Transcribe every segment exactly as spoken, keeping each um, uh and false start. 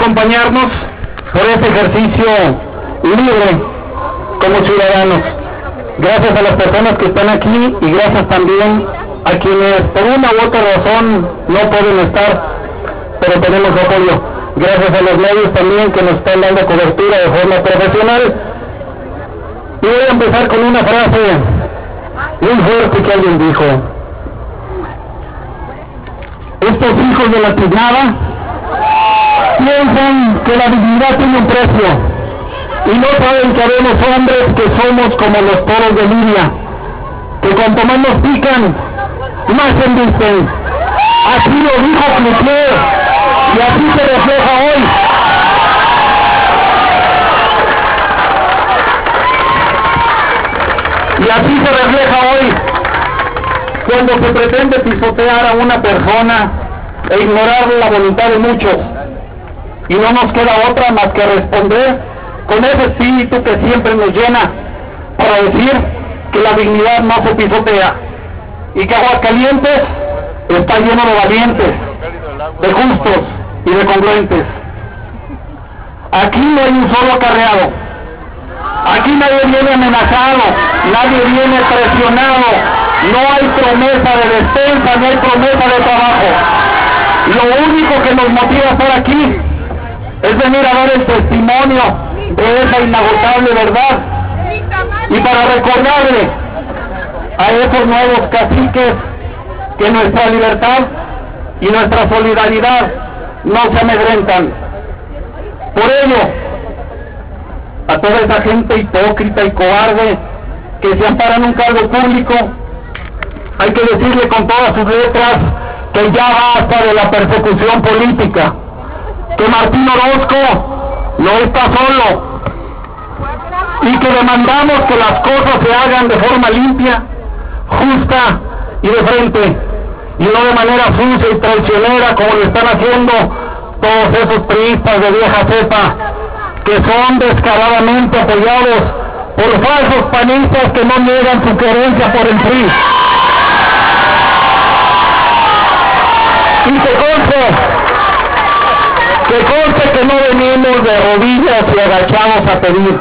acompañarnos por este ejercicio libre como ciudadanos. Gracias a las personas que están aquí y gracias también a quienes por una u otra razón no pueden estar, pero tenemos su apoyo. Gracias a los medios también que nos están dando cobertura de forma profesional. Y voy a empezar con una frase muy fuerte que alguien dijo. Estos hijos de la tiznada piensan que la dignidad tiene un precio y no saben que habemos hombres que somos como los toros de Lidia, que cuanto más nos pican, más se embisten. Así lo dijo Cloutier y así se refleja hoy. Y así se refleja hoy cuando se pretende pisotear a una persona e ignorar la voluntad de muchos. Y no nos queda otra más que responder con ese espíritu que siempre nos llena para decir que la dignidad no se pisotea y que Aguascalientes está lleno de valientes, de justos y de congruentes. Aquí no hay un solo acarreado, aquí nadie viene amenazado, nadie viene presionado, no hay promesa de despensa, no hay promesa de trabajo. Lo único que nos motiva a estar aquí es venir a dar el testimonio de esa inagotable verdad y para recordarle a esos nuevos caciques que nuestra libertad y nuestra solidaridad no se amedrentan. Por ello, a toda esa gente hipócrita y cobarde que se ampara en un cargo público, hay que decirle con todas sus letras que ya basta de la persecución política, que Martín Orozco no está solo y que demandamos que las cosas se hagan de forma limpia, justa y de frente, y no de manera sucia y traicionera como lo están haciendo todos esos priistas de vieja cepa, que son descaradamente apoyados por falsos panistas que no niegan su querencia por el P R I. Y que conste, que conste que no venimos de rodillas y agachados a pedir.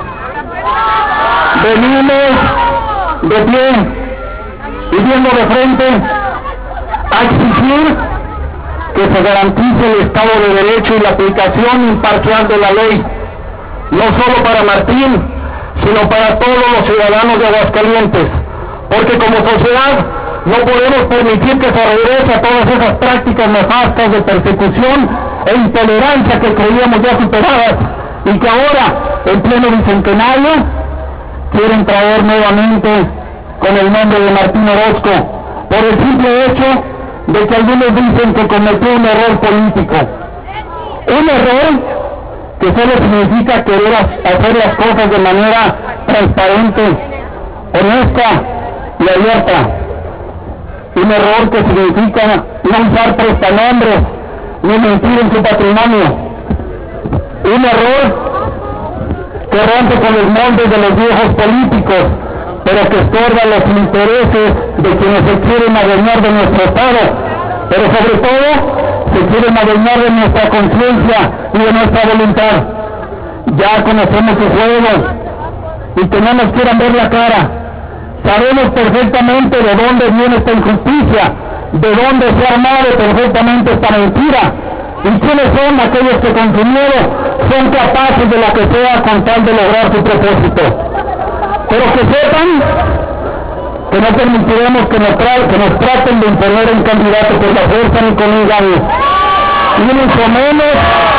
Venimos de pie y viendo de frente a exigir que se garantice el Estado de Derecho y la aplicación imparcial de la ley, no solo para Martín, sino para todos los ciudadanos de Aguascalientes, porque como sociedad no podemos permitir que se regrese a todas esas prácticas nefastas de persecución e intolerancia que creíamos ya superadas y que ahora, en pleno bicentenario, quieren traer nuevamente con el nombre de Martín Orozco, por el simple hecho de que algunos dicen que cometió un error político. Un error que solo significa querer hacer las cosas de manera transparente, honesta y abierta. Un error que significa no usar prestanombres ni mentir en su patrimonio. Un error que rompe con los moldes de los viejos políticos, pero que estorba los intereses de quienes se quieren adueñar de nuestro Estado, pero sobre todo se quieren adueñar de nuestra conciencia y de nuestra voluntad. Ya conocemos su juego y que no nos quieran ver la cara. Sabemos perfectamente de dónde viene esta injusticia, de dónde se ha armado perfectamente esta mentira y quiénes son aquellos que con su miedo son capaces de lo que sea con tal de lograr su propósito. Pero que sepan que no permitiremos que nos, tra que nos traten de imponer un candidato por la fuerza ni con un gallo, y mucho menos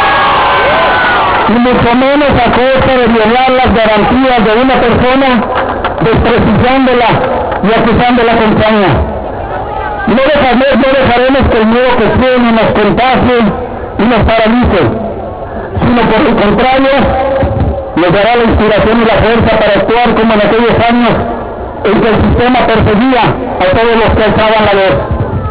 y mucho menos a costa de violar las garantías de una persona, desprestigiándola y acusándola con saña. No dejaremos, no dejaremos que el miedo que tiene nos contagie y nos paralice, sino por el contrario, nos dará la inspiración y la fuerza para actuar como en aquellos años en que el sistema perseguía a todos los que alzaban la voz.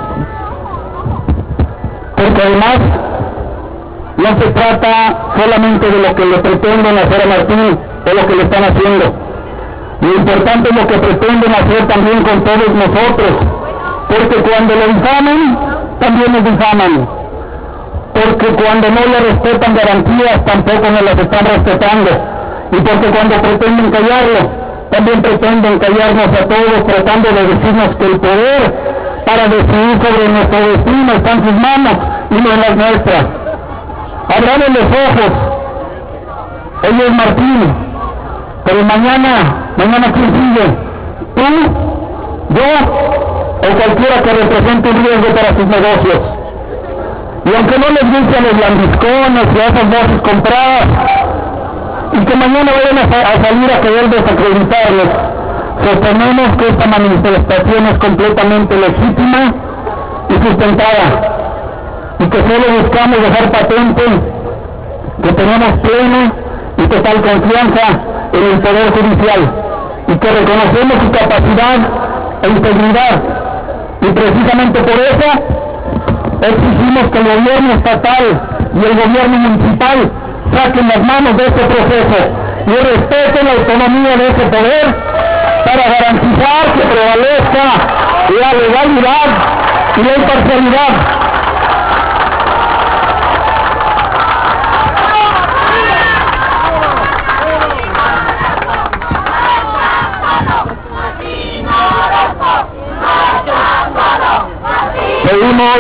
Porque además, no se trata solamente de lo que le pretenden hacer a Martín o lo que le están haciendo. Lo importante es lo que pretenden hacer también con todos nosotros, porque cuando lo difaman, también nos difaman. porque cuando no le respetan garantías tampoco nos las están respetando, y porque cuando pretenden callarlo, también pretenden callarnos a todos, tratando de decirnos que el poder para decidir sobre nuestro destino está en sus manos y no en las nuestras. Abramos los ojos. Hoy es Martín, pero mañana, mañana ¿quién sigue? ¿Tú? ¿Yo? O cualquiera que represente un riesgo para sus negocios. Y aunque no les guste a los lambiscones y a esas voces compradas, y que mañana vayan a, a salir a querer desacreditarlos, sostenemos que esta manifestación es completamente legítima y sustentada, y que solo buscamos dejar patente que tenemos plena y total confianza en el Poder Judicial, y que reconocemos su capacidad e integridad, y precisamente por eso exigimos que el gobierno estatal y el gobierno municipal saquen las manos de este proceso y respeten la autonomía de ese poder para garantizar que prevalezca la legalidad y la imparcialidad. Pedimos,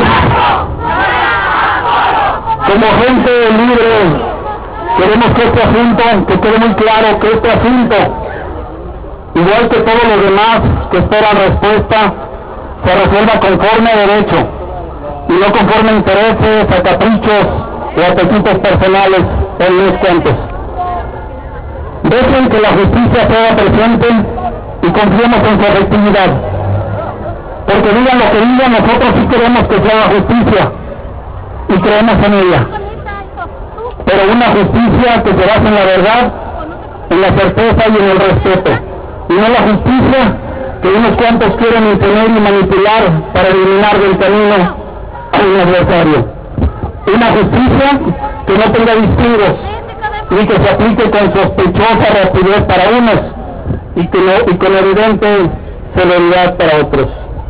como gente libre, queremos que este asunto, que quede muy claro que este asunto, igual que todos los demás que esperan respuesta, se resuelva conforme a derecho y no conforme a intereses, a caprichos o apetitos personales en unos cuantos. Dejen que la justicia sea presente y confiemos en su efectividad. Porque digan lo que digan, nosotros sí queremos que se haga justicia y creemos en ella. Pero una justicia que se base en la verdad, en la certeza y en el respeto. Y no la justicia que unos cuantos quieren imponer y manipular para eliminar del camino a un adversario. Una justicia que no tenga distingos, ni que se aplique con sospechosa rapidez para unos y, que no, y con evidente celeridad para otros.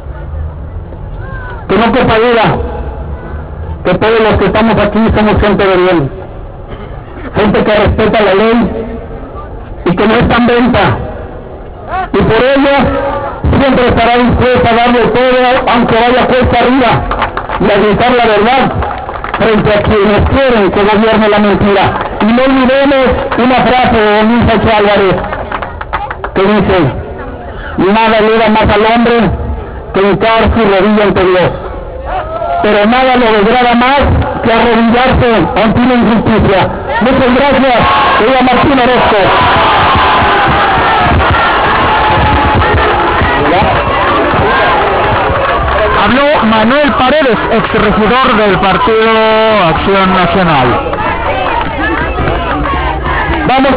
Que no quepa duda que todos los que estamos aquí somos gente de bien, gente que respeta la ley y que no está en venta, y por ello siempre estará dispuesta a darle todo, aunque vaya cuesta arriba, y a gritar la verdad frente a quienes quieren que gobierne la mentira. Y no olvidemos una frase de don Luis H. Álvarez que dice: nada le da más al hombre que hincar su rodilla ante Dios, pero nada lo degrada más que arrodillarse ante una injusticia. Muchas gracias. Soy Martín Orozco. Habló Manuel Paredes, exregidor del Partido Acción Nacional. Vamos